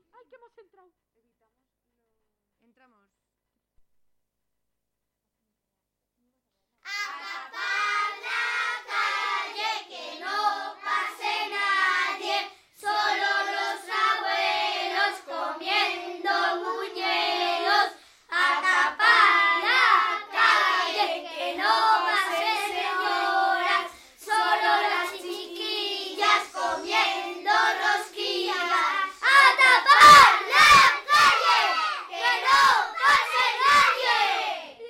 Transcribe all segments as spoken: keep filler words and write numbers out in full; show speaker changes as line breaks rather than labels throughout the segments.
¡Ay, que hemos entrado!
Entramos.
A tapar la calle, que no pase nadie, solo los abuelos comiendo buñuelos. A tapar la calle, que no pasen señoras, solo las chiquillas comiendo rosquillas. A tapar la calle, que no pase nadie.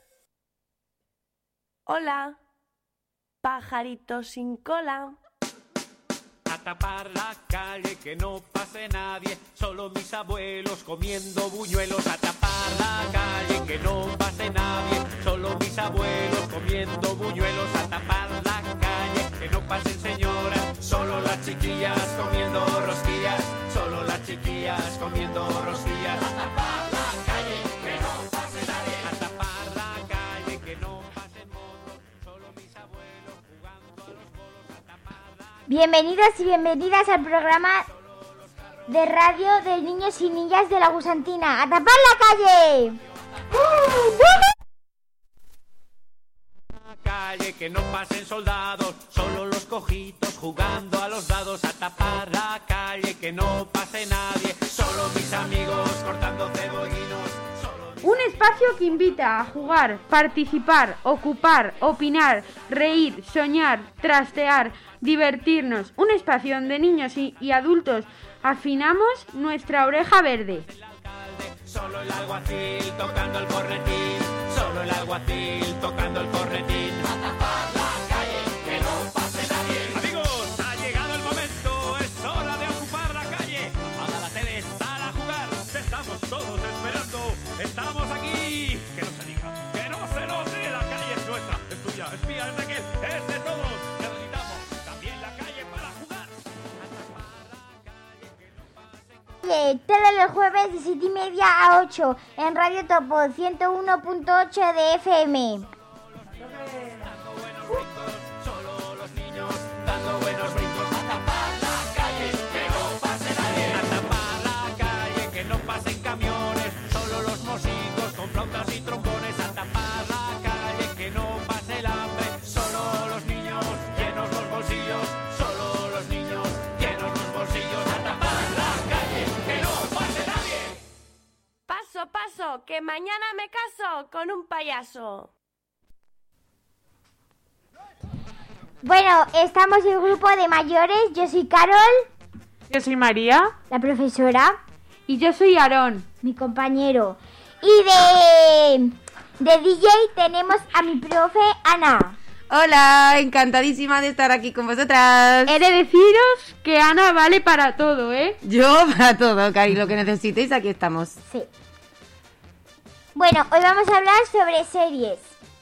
Hola, pajarito sin cola.
A tapar la calle, que no pase nadie, solo mis abuelos comiendo buñuelos. A tapar la calle, que no pase nadie, solo mis abuelos comiendo buñuelos. A tapar la calle, que no pasen señoras, solo las chiquillas comiendo rosquillas, solo las chiquillas comiendo rosquillas. A tapar la calle, que no pase nadie, a tapar la calle, que no pasen monos, solo mis abuelos jugando a los bolos. A tapar la
Bienvenidos y bienvenidas al programa de radio de niños y niñas de la Gusantina. ¡A tapar la calle!
calle, que no pasen soldados, solo los cojitos jugando a los dados. A tapar la calle, que no pase nadie, solo mis amigos cortando cebollinos. Solo mis...
Un espacio que invita a jugar, participar, ocupar, opinar, reír, soñar, trastear, divertirnos. Un espacio donde niños y, y adultos afinamos nuestra oreja verde.
El alcalde, solo el alguacil tocando el cornetín, solo el alguacil tocando el cornetín. A tapar la calle, que no pase nadie. Amigos, ha llegado el momento, es hora de ocupar la calle. Apaga la tele, sal a jugar, te estamos todos esperando. Estamos aquí, que no se diga, que no se note, la calle es nuestra, es tuya, es mía, es de aquel, es de todos. Necesitamos también la calle para jugar. A tapar la calle, que no pase.
Eh, Todos los jueves de siete y media a ocho en Radio Topo ciento uno punto ocho de F M.
Dando buenos brincos, solo los niños dando buenos brincos. A tapar la calle, que no pase nadie. A tapar la calle, que no pasen camiones, solo los mosicos con flautas y trombones. A tapar la calle, que no pase el hambre, solo los niños llenos los bolsillos, solo los niños llenos los bolsillos. A tapar la calle, que no pase nadie.
Paso, paso, que mañana me caso con un payaso.
Bueno, estamos el grupo de mayores. Yo soy Carol,
Yo soy María
la profesora,
y yo soy Aarón.
mi compañero. Y de, de D J tenemos a mi profe Ana.
Hola, encantadísima de estar aquí con vosotras.
He de deciros que Ana vale para todo, ¿eh?
Yo para todo, Cari, lo que necesitéis, aquí estamos.
Sí. Bueno, hoy vamos a hablar sobre series.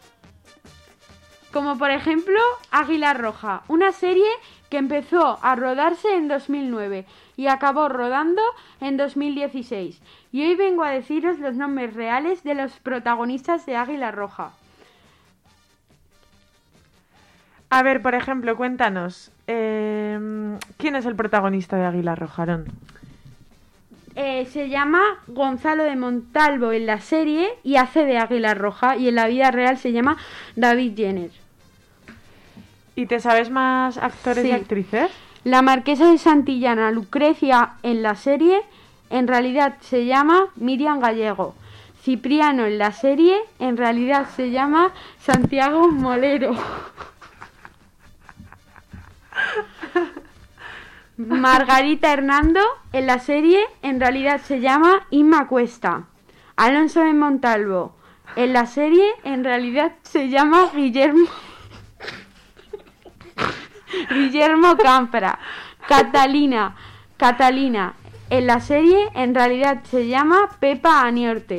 Como por ejemplo Águila Roja, una serie que empezó a rodarse en dos mil nueve y acabó rodando en dos mil dieciséis. Y hoy vengo a deciros los nombres reales de los protagonistas de Águila Roja.
A ver, por ejemplo, cuéntanos, eh, ¿quién es el protagonista de Águila Roja, Aarón?
Eh, se llama Gonzalo de Montalvo en la serie y hace de Águila Roja, y en la vida real se llama David Jenner.
¿Y te sabes más actores
Sí.
y actrices?
La marquesa de Santillana, Lucrecia en la serie, en realidad se llama Miriam Gallego. Cipriano en la serie, en realidad se llama Santiago Molero. Margarita Hernando en la serie, en realidad se llama Inma Cuesta. Alonso de Montalvo en la serie, en realidad se llama Guillermo Guillermo Campra. Catalina Catalina en la serie, en realidad se llama Pepa Aniorte.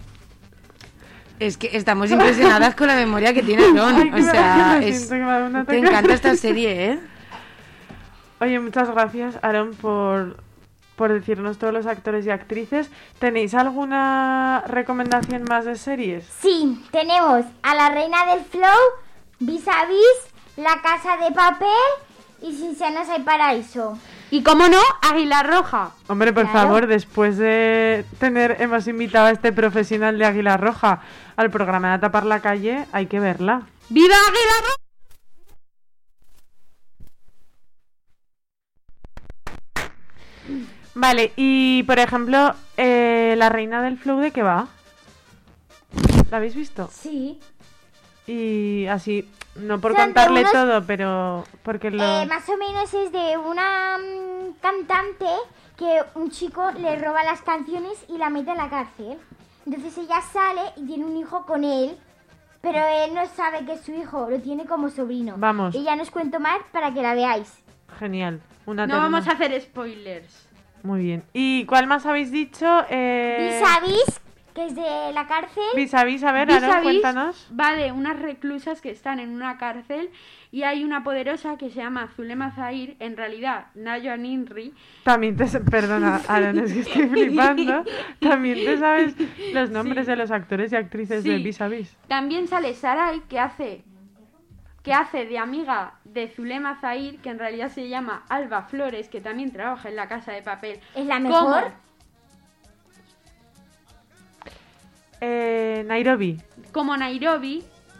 Es que estamos impresionadas con la memoria que tiene Aarón.
Ay, que
O
me-
sea,
me
es-
siento que me ha dado un
te
ataque.
encanta esta serie, ¿eh?
Oye, muchas gracias, Aarón, por, por decirnos todos los actores y actrices. ¿Tenéis alguna recomendación más de series?
Sí, tenemos a la Reina del Flow, Vis a Vis, La Casa de Papel y Sin Senos hay Paraíso.
Y como no, Águila Roja.
Hombre, por
Claro.
favor, después de tener, hemos invitado a este profesional de Águila Roja al programa de A Tapar la Calle, hay que verla.
¡Viva Águila Roja!
Vale, y por ejemplo, eh, La Reina del Flow, ¿de qué va? ¿La habéis visto?
Sí.
Y así, no por
Son de
contarle
unos-
todo, pero porque lo...
Eh, más o menos es de una mm, cantante que un chico le roba las canciones y la mete en la cárcel. Entonces ella sale y tiene un hijo con él, pero él no sabe que es su hijo, lo tiene como sobrino.
Vamos.
Y ya no os cuento más para que la veáis.
Genial. Una
No
terna.
vamos a hacer spoilers.
Muy bien. ¿Y cuál más habéis dicho? Eh...
Vis a Vis, que es de la cárcel.
Vis a vis, a ver,
Vis
Aaron,
a Vis
cuéntanos.
va de unas reclusas que están en una cárcel y hay una poderosa que se llama Zulema Zahir, en realidad Nayo Ninri.
También te... Perdona, Aaron, es que estoy flipando. También te sabes los nombres de los actores y actrices de
Sí.
Vis a vis.
También sale Sarai, que hace que hace de amiga de Zulema Zahir, que en realidad se llama Alba Flores, que también trabaja en La Casa de Papel.
Es la
¿Cómo?
mejor.
Eh, Nairobi.
Como Nairobi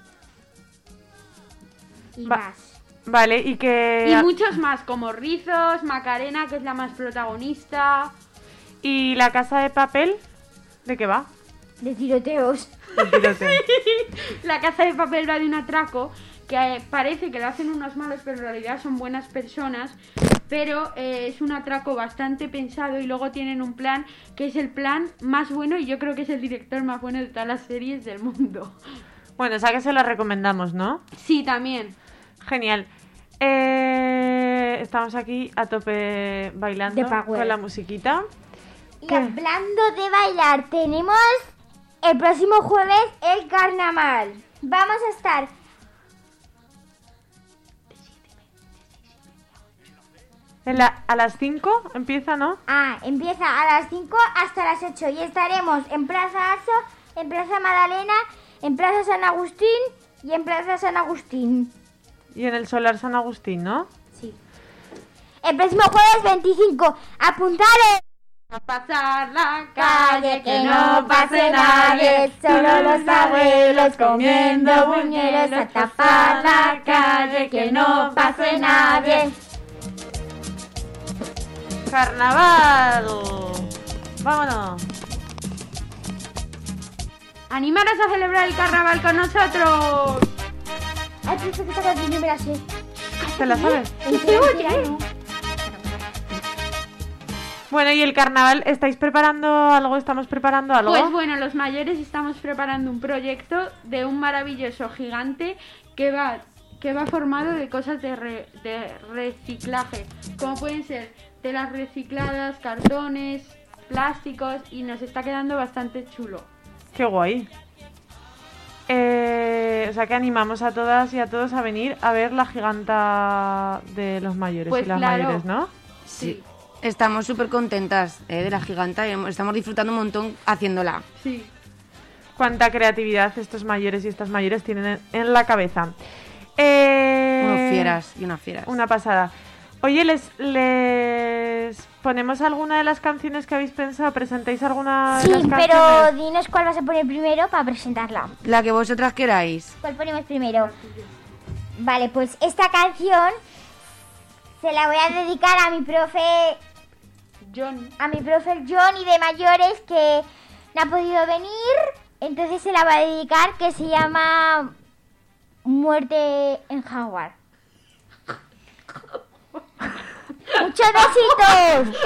Y
Va-
más.
Vale, y que...
y muchos más, como Rizos, Macarena, que es la más protagonista.
¿Y La Casa de Papel? ¿De qué va?
De tiroteos.
El tiroteo.
La Casa de Papel va de un atraco que eh, parece que lo hacen unos malos, pero en realidad son buenas personas. Pero eh, es un atraco bastante pensado y luego tienen un plan que es el plan más bueno y yo creo que es el director más bueno de todas las series del mundo.
Bueno, o sea que se lo recomendamos, ¿no?
Sí, también.
Genial. Eh, estamos aquí a tope bailando
De power.
con la musiquita.
Y
¿Qué?
hablando de bailar, tenemos el próximo jueves el carnaval. Vamos a estar
En la- a las cinco empieza, ¿no?
Ah, empieza a las cinco hasta las ocho y estaremos en Plaza Aso, en Plaza Magdalena, en Plaza San Agustín y en Plaza San Agustín.
Y en el Solar San Agustín, ¿no?
Sí. El próximo jueves veinticinco, apuntale.
A pasar la
Calle que no pase nadie, solo los abuelos comiendo buñuelos. A tapar la calle que no pase nadie.
¡Carnaval! ¡Vámonos!
¡Animaros a celebrar el carnaval con nosotros!
Ay, pero que esta canción no me la sé.
¿Te la sabes?
¿En serio?
Bueno, ¿y el carnaval? ¿Estáis preparando algo? ¿Estamos preparando algo?
Pues bueno, los mayores estamos preparando un proyecto de un maravilloso gigante que va, que va formado de cosas de, re- de reciclaje, como pueden ser telas recicladas, cartones, plásticos, y nos está quedando bastante chulo.
¡Qué guay! Eh, o sea que animamos a todas y a todos a venir a ver la giganta de los mayores
Pues
y las
claro.
mayores, ¿no?
Sí. Estamos súper contentas eh, de la giganta y hemos- estamos disfrutando un montón haciéndola.
Sí.
Cuánta creatividad estos mayores y estas mayores tienen en, en la cabeza. Eh,
Unos fieras y unas fieras.
Una pasada. Oye, ¿les, ¿les ponemos alguna de las canciones que habéis pensado? ¿Presentáis alguna
Sí,
de las
pero
canciones?
dinos cuál vas a poner primero para presentarla.
La que vosotras queráis.
¿Cuál ponemos primero? Vale, pues esta canción se la voy a dedicar a mi profe,
Johnny.
a mi profe el Johnny de mayores que no ha podido venir. Entonces se la voy a dedicar, que se llama Muerte en Jaguar. ¡Muchos besitos!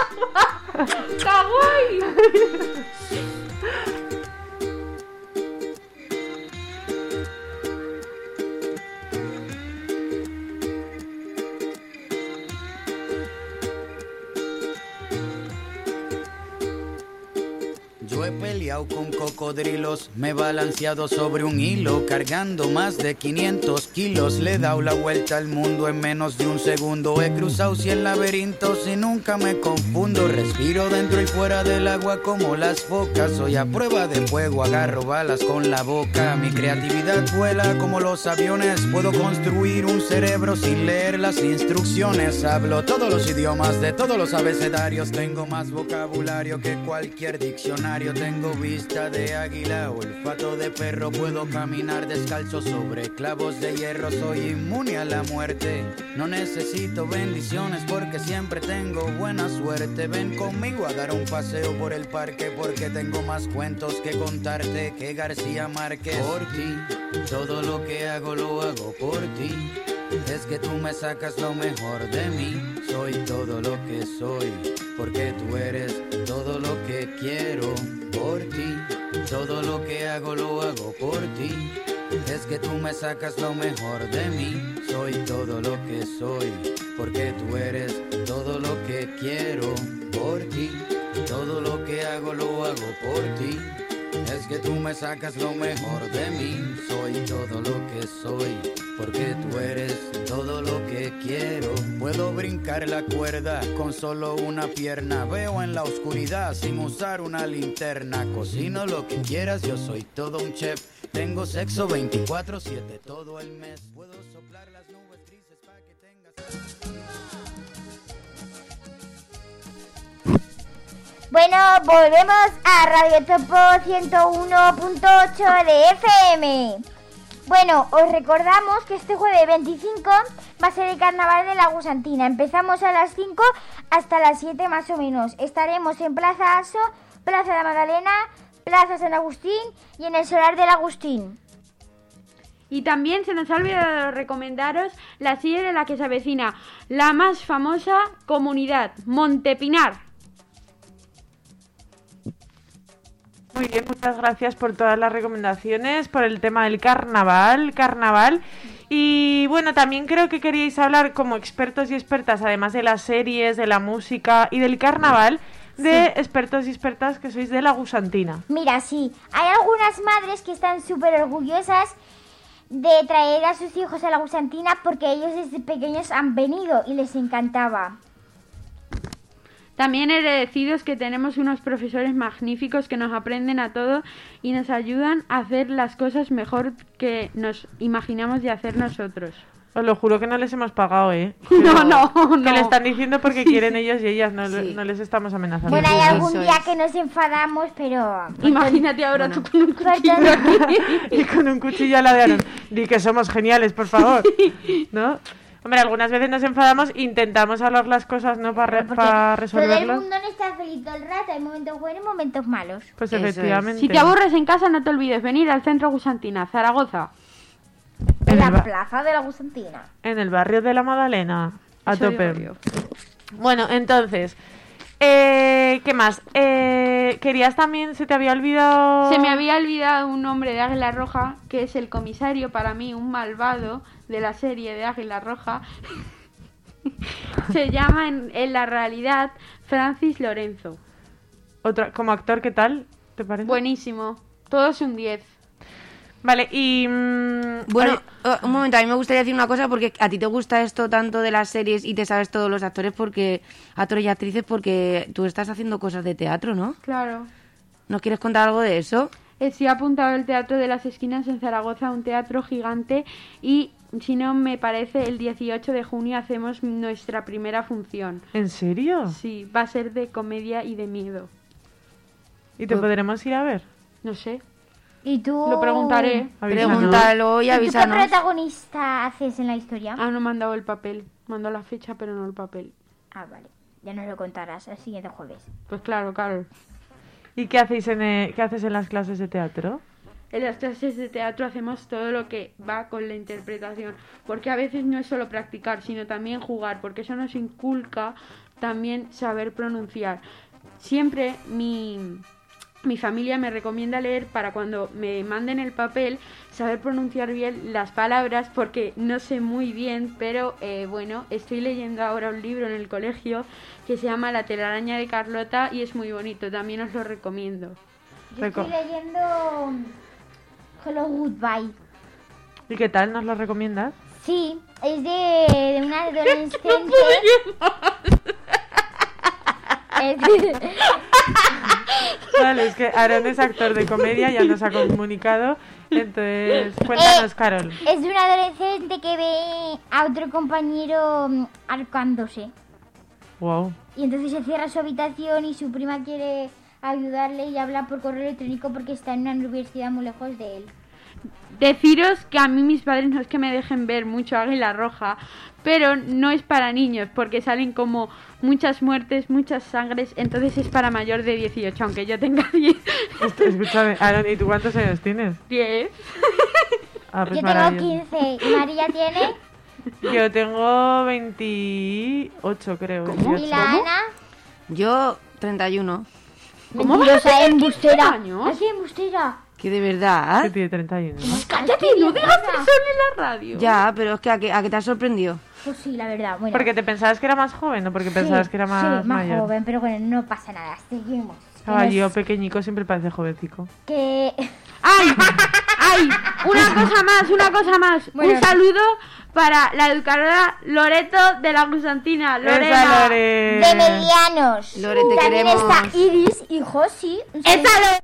¡Kawaii!
Yo he peleado con cocodrilos, me he balanceado sobre un hilo, cargando más de quinientos kilos. Le he dado la vuelta al mundo en menos de un segundo. He cruzado cien laberintos y nunca me confundo. Respiro dentro y fuera del agua como las focas. Soy a prueba de fuego, agarro balas con la boca. Mi creatividad vuela como los aviones. Puedo construir un cerebro sin leer las instrucciones. Hablo todos los idiomas de todos los abecedarios. Tengo más vocabulario que cualquier diccionario. Tengo vista de águila, olfato de perro. Puedo caminar descalzo sobre clavos de hierro. Soy inmune a la muerte. No necesito bendiciones porque siempre tengo buena suerte. Ven conmigo a dar un paseo por el parque porque tengo más cuentos que contarte que García Márquez. Por ti, todo lo que hago lo hago por ti. Es que tú me sacas lo mejor de mí. Soy todo lo que soy porque tú eres todo lo que quiero. Por ti, todo lo que hago lo hago por ti. Es que tú me sacas lo mejor de mí. Soy todo lo que soy porque tú eres todo lo que quiero. Por ti, todo lo que hago lo hago por ti. Es que tú me sacas lo mejor de mí. Soy todo lo que soy porque tú eres todo lo que quiero. Puedo brincar la cuerda con solo una pierna. Veo en la oscuridad sin usar una linterna. Cocino lo que quieras, yo soy todo un chef. Tengo sexo veinticuatro siete todo el mes. Puedo soplar las nubes grises para que tengas...
Bueno, volvemos a Radio Topo ciento uno punto ocho de F M. Bueno, os recordamos que este jueves veinticinco va a ser el carnaval de la Gusantina. Empezamos a las cinco hasta las siete más o menos. Estaremos en Plaza Aso, Plaza de la Magdalena, Plaza San Agustín y en el Solar del Agustín.
Y también se nos ha olvidado recomendaros la serie de la que se avecina, la más famosa comunidad, Montepinar.
Muy bien, muchas gracias por todas las recomendaciones, por el tema del carnaval, carnaval. Y bueno, también creo que queríais hablar como expertos y expertas, además de las series, de la música y del carnaval, de sí. expertos y expertas que sois de la Gusantina.
Mira, sí, hay algunas madres que están súper orgullosas de traer a sus hijos a la Gusantina porque ellos desde pequeños han venido y les encantaba.
También he de deciros que tenemos unos profesores magníficos que nos aprenden a todo y nos ayudan a hacer las cosas mejor que nos imaginamos de hacer nosotros.
Os lo juro que no les hemos pagado, ¿eh?
Pero no, no, no.
Que le están diciendo porque
sí,
quieren
sí.
ellos y ellas, no,
sí.
no les estamos amenazando.
Bueno, hay algún
Eso
día
es.
que nos enfadamos, pero...
Imagínate ahora
bueno.
tú con un cuchillo aquí.
Y con un cuchillo a la de Aaron. Di que somos geniales, por favor. ¿No? Hombre, algunas veces nos enfadamos, intentamos hablar las cosas, ¿no? Para re- pa resolverlas.
Todo el mundo no está feliz todo el rato, hay momentos buenos y momentos malos.
Pues
Eso
efectivamente.
Si te aburres en casa, no te olvides venir al Centro Gusantina, Zaragoza.
En
En
el,
la
ba-
plaza de la Gusantina.
en el barrio de la Magdalena. A
Eso
tope.
digo yo.
Bueno, entonces, eh, ¿qué más? Eh, querías también, se te había olvidado...
Se me había olvidado un nombre de Águila Roja, que es el comisario, para mí, un malvado de la serie de Águila Roja. Se llama en, en la realidad Francis Lorenzo.
Otra, como actor, ¿qué tal? ¿Te parece?
Buenísimo. Todo es un diez.
Vale, y... mm,
Bueno,
ay,
uh, un momento, a mí me gustaría decir una cosa porque a ti te gusta esto tanto de las series y te sabes todos los actores porque actores y actrices porque tú estás haciendo cosas de teatro, ¿no?
Claro.
¿Nos quieres contar algo de eso?
Estoy apuntado al Teatro de las Esquinas en Zaragoza, un teatro gigante, y si no me parece el dieciocho de junio hacemos nuestra primera función.
¿En serio?
Sí, va a ser de comedia y de miedo.
¿Y te podremos ir a ver?
No sé,
¿Y tú?
lo preguntaré.
Avísanos.
Pregúntalo y
¿Y tú qué
avísanos.
protagonista haces en la historia?
Ah, no me han dado el papel. Mandó la fecha, pero no el papel.
Ah, vale. Ya nos lo contarás el siguiente jueves.
Pues claro, claro.
¿Y qué hacéis en, eh, qué haces en las clases de teatro?
En las clases de teatro hacemos todo lo que va con la interpretación, porque a veces no es solo practicar, sino también jugar, porque eso nos inculca también saber pronunciar. Siempre mi, mi familia me recomienda leer para cuando me manden el papel, saber pronunciar bien las palabras, porque no sé muy bien, pero eh, bueno, estoy leyendo ahora un libro en el colegio que se llama La telaraña de Carlota y es muy bonito, también os lo recomiendo.
Yo estoy leyendo Hello Goodbye.
¿Y qué tal? ¿Nos lo recomiendas?
Sí, es de, de una adolescente. Es de-
Vale, es que Aaron es actor de comedia, ya nos ha comunicado. Entonces, cuéntanos,
Eh,
Carol.
Es de un adolescente que ve a otro compañero mm, ahorcándose.
Wow.
Y entonces se cierra su habitación y su prima quiere ayudarle y habla por correo electrónico porque está en una universidad muy lejos de él.
Deciros que a mí mis padres no es que me dejen ver mucho Águila Roja, pero no es para niños, porque salen como muchas muertes, muchas sangres, entonces es para mayor de dieciocho, aunque yo tenga diez.
Escúchame, Aaron, ¿y tú cuántos años tienes?
diez.
Ah, pues
Yo tengo
maravilloso.
quince y María tiene.
Yo tengo veintiocho, creo.
¿Y
veintiocho.
la Ana?
Yo, treinta y uno.
¿Cómo vas a
Mentirosa,
tener
embustera.
quince años?
Así, embustera.
Que de verdad.
Que tiene treinta y uno.
Cállate, no digas eso en la radio.
Ya, pero es que a que, a que te has sorprendido.
Pues sí, la verdad. Bueno,
¿Porque te pensabas que era más joven o porque
sí,
pensabas que era más,
sí, más
mayor?
joven, pero bueno, no pasa nada. Seguimos.
Caballo pequeñico siempre parece jovencico.
Que...
¡Ay! ¡Ay! Una cosa más, una cosa más.
Bueno.
Un saludo para la educadora Loreto de la Gusantina.
Esa
Lorena.
Lore.
De medianos.
Lore, te
También
queremos.
está Iris y Josi. Un saludo.
Esa Lore-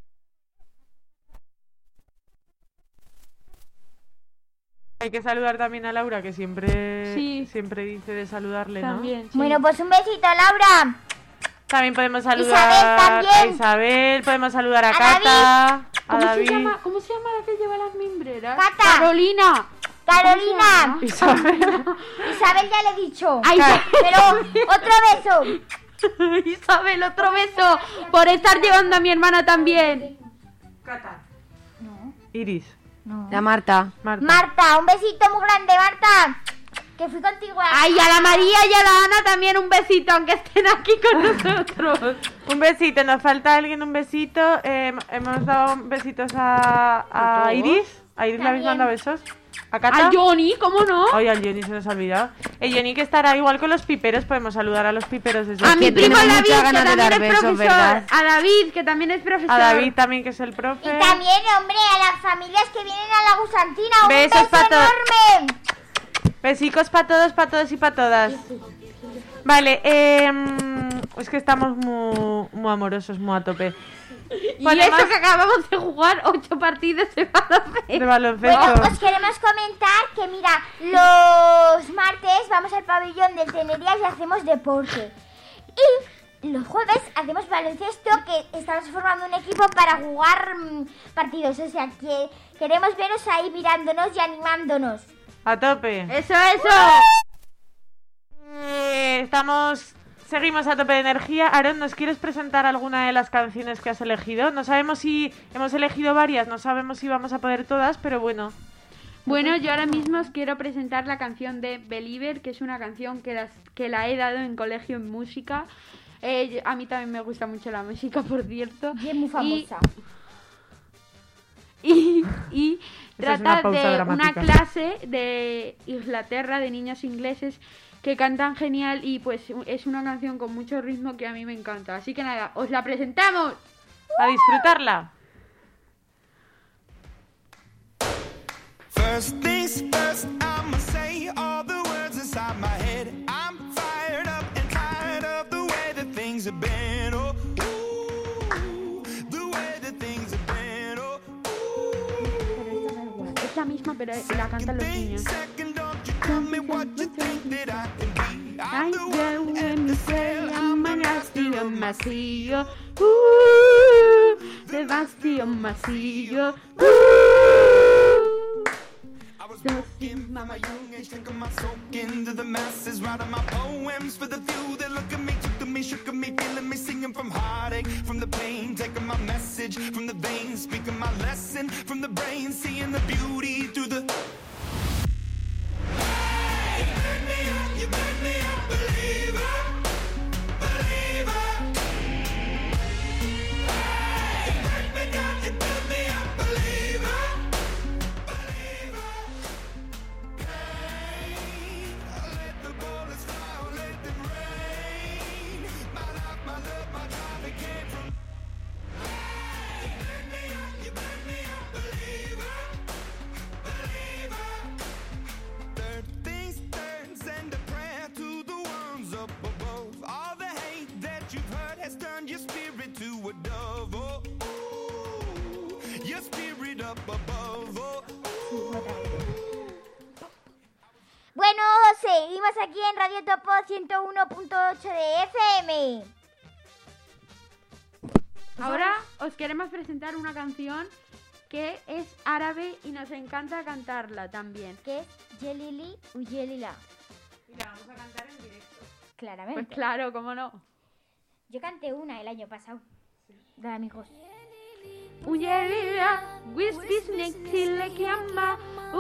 Hay que saludar también a Laura, que siempre,
Sí.
siempre dice de saludarle, ¿no?
También. sí.
Bueno, pues un besito, Laura.
También podemos saludar
Isabel también.
a Isabel, podemos saludar a,
A
Cata, a
¿Cómo
David.
se llama? ¿Cómo se llama la que lleva las mimbreras?
Cata.
Carolina.
Carolina.
Isabel.
Isabel ya le he dicho.
Ay,
Pero otro beso.
Isabel, otro beso por estar llevando a mi hermana también.
Cata.
No,
Iris.
no.
La Marta.
Marta.
Marta, un besito muy grande, Marta. Que fui contigo a...
Ay, a la María y a la Ana también un besito, aunque estén aquí con nosotros.
Un besito, nos falta alguien un besito. Eh, hemos dado besitos a,
¿A
a
todos?
Iris. A Iris le habéis
También.
mandado besos. A Cata.
A Johnny, ¿cómo no?
Ay, al Johnny se nos ha olvidado. El Johnny que estará igual con los piperos, podemos saludar a los piperos desde
A
aquí.
mi
que
primo
tenemos
David,
muchas
que
ganas de
también
dar
es
besos,
profesor.
¿verdad?
A David, que también es profesor.
A David también, que es el
Y
profe.
también, hombre, a las familias que vienen a la Gusantina. Un
Besos
beso
pa' to-
enorme.
Besicos para todos, para todos y para todas. Vale, eh, es que estamos muy, muy amorosos, muy a tope.
Y
Ponemos-
eso que acabamos de jugar ocho partidos de baloncesto.
De baloncesto.
Bueno, os queremos comentar que, mira, los martes vamos al pabellón del Tenerías y hacemos deporte. Y los jueves hacemos baloncesto, que estamos formando un equipo para jugar mm, partidos. O sea, que queremos veros ahí mirándonos y animándonos.
A tope.
Eso, eso.
Eh, estamos, seguimos a tope de energía. Aaron, ¿nos quieres presentar alguna de las canciones que has elegido? No sabemos si hemos elegido varias, no sabemos si vamos a poder todas, pero bueno.
Bueno, yo ahora mismo os quiero presentar la canción de Believer, que es una canción que, las, que la he dado en colegio en música. Eh, a mí también me gusta mucho la música, por cierto.
Y es muy famosa.
Y, y
Esa es una
trata
pausa
de una
dramática.
clase de Inglaterra, de niños ingleses que cantan genial, y pues es una canción con mucho ritmo que a mí me encanta. Así que nada, os la presentamos.
A disfrutarla.
First things first, I'ma say all the words inside my head. I'm fired up and tired of the way that things have been. Oh, ooh, the way that things have been. Oh, ooh.
Es la misma, pero la cantan los niños.
Second, don't you tell me what you think that I can be.
I
I'm the
know
one
when
at
you
the
say
sail.
I'm a nasty on masillo. Uh, the nasty on masillo. Uh,
I was walking on my young age, drinking my soak into the masses, writing my poems for the few that look at me, took at me, shook at me, feeling me, singing from heartache, from the pain, taking my message from the veins, speaking my lesson from the brain, seeing the beauty through the. Hey, you made me up, you made me a believer, believer. Hey, you break me down, you build me up, believer. up above. Oh.
Bueno, seguimos aquí en Radio Topo ciento uno punto ocho de F M.
Ahora os queremos presentar una canción que es árabe y nos encanta cantarla también.
Que es Yelili Uyelila.
Y la vamos a cantar en directo.
Claramente.
Pues claro, cómo no.
Yo canté una el año pasado. Sí. De amigos.
Uyelila, wisbisnek tilek yamma,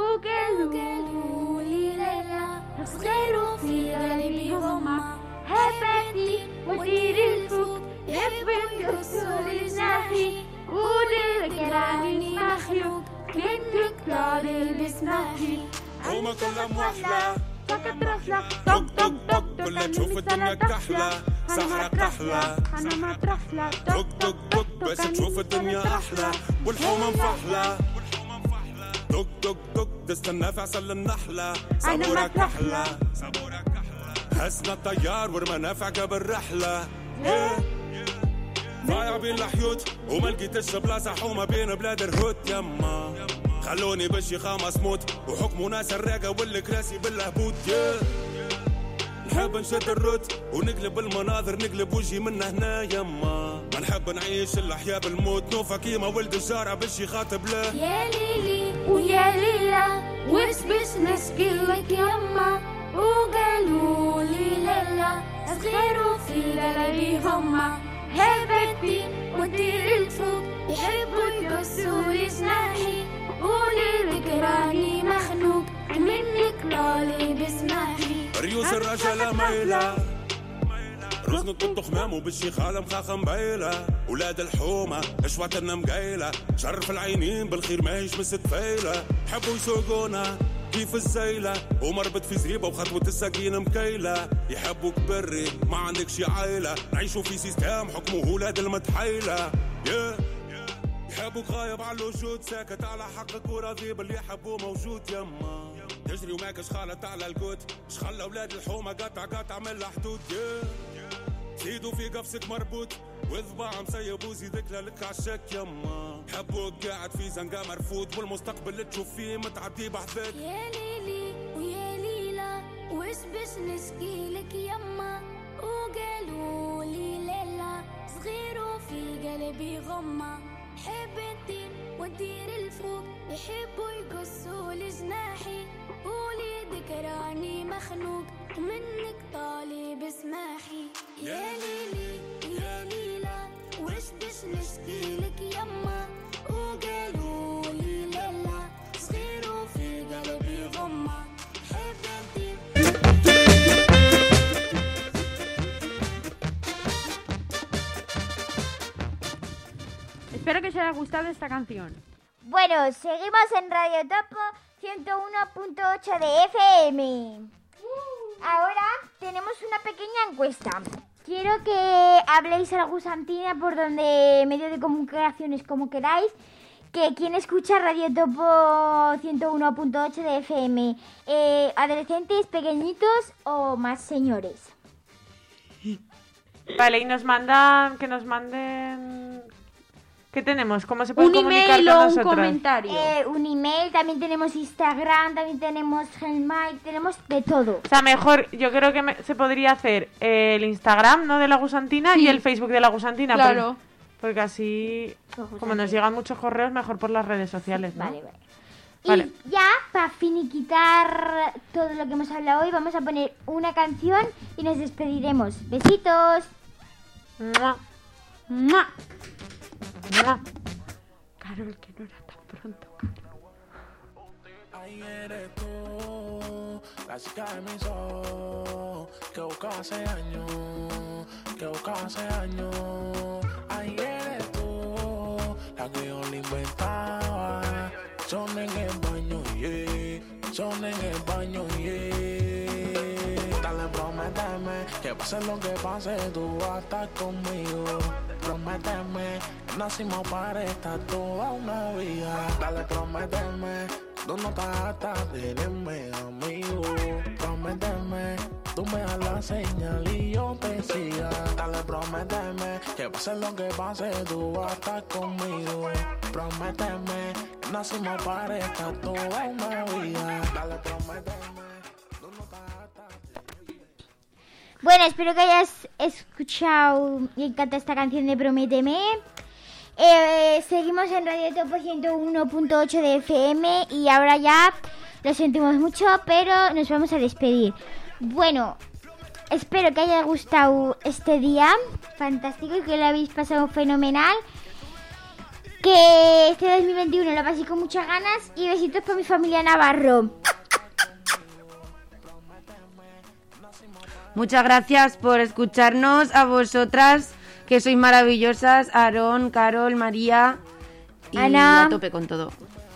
ugelu lilela, asgeru fi galibi homa, hebeti ودير الفوق يبن يوصل الزاحي ودير كراني مخلوق كنتك طالب بسمحي
هما كلهم وحلة
فقط رحلة
طق طق طق كلها تشوف الدنيا كحلة سحرة كحلة
أنا ما ترحلة
طق طق طق بس تشوف الدنيا أحلى والحومة مفحلة طق طق طق تستنى في عسل النحلة صبورة كحلة هزنا الطيار ورمانا قبل رحلة ضايع بين الحيوت وما لقيتش بلاصة حومة بين بلاد الهوت يما خلوني بالشيخة مصموت وحكموا ناس الراقة والكراسي بالهبوط نحب نشد الروت ونقلب المناظر نقلب وجهي من هنا يما ما نحب نعيش الأحياء بالموت نوفا كيما ولد الجارة بالشي خاطب له
يا ليلي ويا ليلى وسبس نسكلك يما وقالوا لي ليلى صغيروا في ليلى هما هبتي ودير الفوق يحبوا يقصوا لي جناحي قولي لك راني مخنوق منك لالي بسماحي
ريوس الرجالة مايلة رزنة التخمام وبالشي خالة مخاخة مبايلة ولاد الحومة اشواتنا مقايلة شرف العينين بالخير ما هيش مست فايلة حبوا يسوقونا كيف الزيلة ومربط في زريبة وخطوة الساقين مكيلة يحبوك بري ما عندك شي عايلة نعيشوا في سيستم حكمه ولاد المتحيلة yeah. يحبوك غايب على الوجود ساكت على حقك وراضي باللي يحبوه موجود يما تجري وماكش خالط على الكوت شخلى ولاد الحومة قطع قطع من الحدود yeah. زيدوا في قفصك مربوط وذباع مسيب وزيدك لك عالشك يما حبوك قاعد في زنقة مرفوض والمستقبل اللي تشوف فيه متعدي بحذاك
يا ليلي ويا ليلى وش باش نشكيلك يما وقالوا لي ليلى صغيروا في قلبي غمة حبتي ودير الفوق يحبوا يقصوا لي جناحي قولي ذكراني مخنوق منك طالب اسماحي يا ليلي يا ليلى وش باش نشكيلك يما وقالوا لي ليلى صغيروا في قلبي غمة حبتي.
Espero que os haya gustado esta canción.
Bueno, seguimos en Radio Topo ciento uno punto ocho de F M. Ahora tenemos una pequeña encuesta. Quiero que habléis a la gusantina por donde medio de comunicaciones como queráis. Que quién escucha Radio Topo ciento uno punto ocho de F M. Eh, ¿Adolescentes, pequeñitos o más señores?
Vale, y nos mandan, que nos manden... ¿Qué tenemos? ¿Cómo se puede
un
comunicar
email
con
o un
nosotros?
comentario.
Eh, un email, también tenemos Instagram, también tenemos Gmail, tenemos de todo.
O sea, mejor, yo creo que me- se podría hacer el Instagram, ¿no?, de la Gusantina
Sí.
y el Facebook de la Gusantina.
Claro.
Porque, porque así,
Pues
como nos llegan muchos correos, mejor por las redes sociales, ¿no?
Vale, vale.
Vale.
Y ya, para finiquitar todo lo que hemos hablado hoy, vamos a poner una canción y nos despediremos. Besitos.
¡Mua!
¡Mua!
¡Mua!
Carol, que no era tan pronto.
Ahí eres tú, la chica de mis ojos, que buscaba hace años, que buscaba hace años. Ahí eres tú, la que yo le inventaba. Son en el baño, yeah, son en el baño, yeah. Dale, prométeme, que pase lo que pase, tú vas a estar conmigo. Prométeme, que nacimos para estar toda una vida. Dale, prométeme, tú no estás hasta tenerme amigo. Prométeme, tú me das la señal y yo te siga. Dale, prométeme, que Que pase lo que pase, tú vas a estar conmigo. Prométeme, nacimos para estar toda una vida. Dale, prométeme.
Bueno, espero que hayas escuchado y encanta esta canción de Prométeme. Eh, seguimos en Radio Topo ciento uno punto ocho de F M y ahora ya lo sentimos mucho, pero nos vamos a despedir. Bueno, espero que haya gustado este día fantástico y que lo habéis pasado fenomenal. Que este dos mil veintiuno lo paséis con muchas ganas y besitos por mi familia Navarro.
Muchas gracias por escucharnos, a vosotras, que sois maravillosas, Aarón, Carol, María y
Ana.
a tope con todo.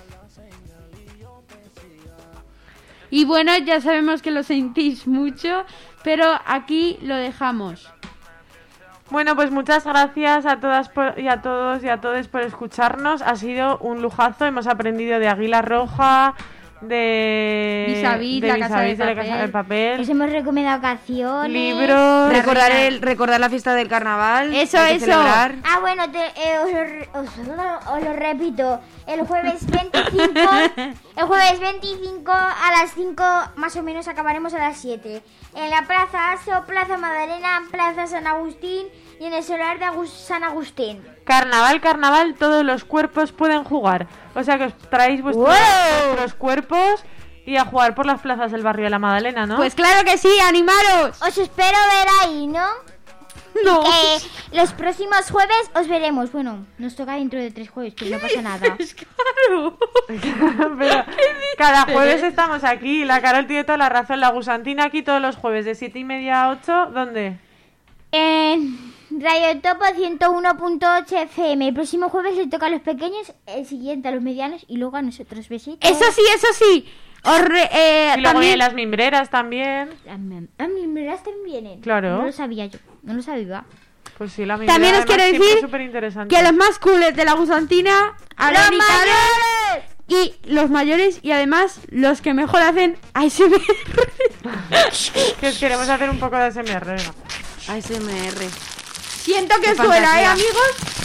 Y bueno, ya sabemos que lo sentís mucho, pero aquí lo dejamos.
Bueno, pues muchas gracias a todas por, y a todos y a todos por escucharnos. Ha sido un lujazo, hemos aprendido de Águila Roja, de
Vis a Vis,
de
la
Vis
Casa
a
de
Vis, de la
Papel.
Casa de Papel,
Os hemos recomendado canciones.
libros.
Recordar, el, recordar la fiesta del carnaval.
Eso,
hay que
eso.
celebrar.
Ah, bueno, te, eh, os, lo, re- os, lo, os lo repito. El jueves veinticinco, el jueves veinticinco a las cinco más o menos acabaremos a las siete. En la Plaza Aso, Plaza Magdalena, Plaza San Agustín y en el solar de Agus- San Agustín.
Carnaval, carnaval, todos los cuerpos pueden jugar. O sea que os traéis vuestros,
¡Wow!
vuestros cuerpos y a jugar por las plazas del barrio de la Magdalena, ¿no?
Pues claro que sí, animaros.
Os espero ver ahí, ¿no?
No.
Que los próximos jueves os veremos. Bueno, nos toca dentro de tres jueves, pero no pasa nada.
Es claro.
Pero cada jueves estamos aquí. La Carol tiene toda la razón. La Gusantina aquí todos los jueves de siete y media a ocho. ¿Dónde?
En Radio Topo ciento uno punto ocho F M. El próximo jueves le toca a los pequeños, el siguiente a los medianos y luego a nosotros. Besitos.
Eso sí, eso sí. Os re- eh,
Y luego
también...
hay las mimbreras también.
Las mem- las mimbreras también vienen.
Claro.
No lo sabía yo. No lo sabía.
Pues sí, la mimbrera.
También os
además,
quiero
siempre
decir
es superinteresante.
que los más cooles de la Gusantina, Aarón y Carol, y los mayores y además los que mejor hacen A S M R.
Que os queremos hacer un poco de A S M R. Venga.
A S M R.
Siento que
Qué
os duela, ¿eh,
fantasía.
amigos?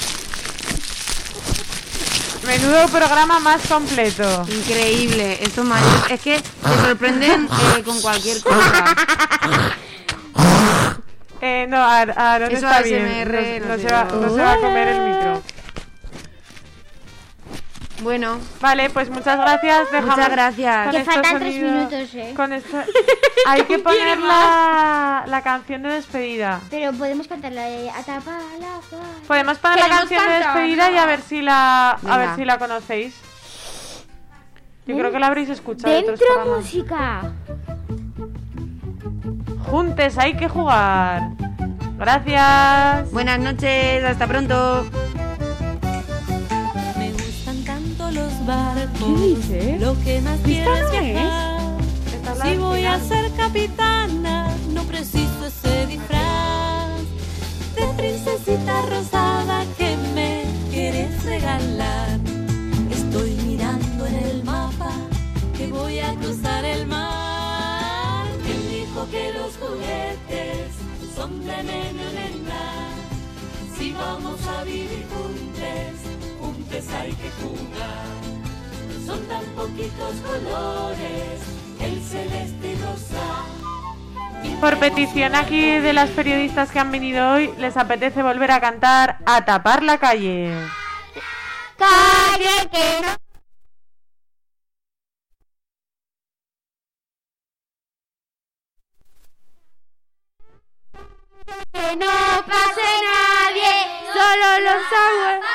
Menudo programa más completo.
Increíble. Estos mayores es que te sorprenden eh, con cualquier cosa.
Eh, no, Ar- Aaron
Eso
está
A S M
bien.
R,
No,
no
no
sé
se va,
yo.
no se va a comer el micro.
Bueno,
Vale, pues muchas gracias. Dejamos
muchas gracias.
con
Que
estos
faltan tres
sonidos-
minutos, ¿eh?
Con esto... Hay que poner la, la canción de despedida.
Pero podemos cantar la de Atapa la Falla.
Podemos poner la
Queremos
canción de
cantar,
despedida y a ver si la a
Venga.
ver si la conocéis. Yo creo que la habréis escuchado en otros
Dentro
programas.
música.
Juntes, hay que jugar. Gracias.
Buenas noches, hasta pronto.
Me gustan tanto los barcos.
¿Qué dice?
Lo que más quiero es
no es?
viajar.
Esta es la
Si voy a
final.
ser capitana, no preciso ese disfraz de princesita rosada que me quieres regalar. Estoy mirando en el mapa que voy a cruzar el mar. ¿Quién dijo que los juguetes son de nene o nena? Si vamos a vivir juntos, juntos hay que jugar. Son tan poquitos colores, el celeste y rosa.
Por petición aquí de las periodistas que han venido hoy, les apetece volver a cantar A tapar la calle.
Calle que no.
Que no pase nadie, solo los abuelos.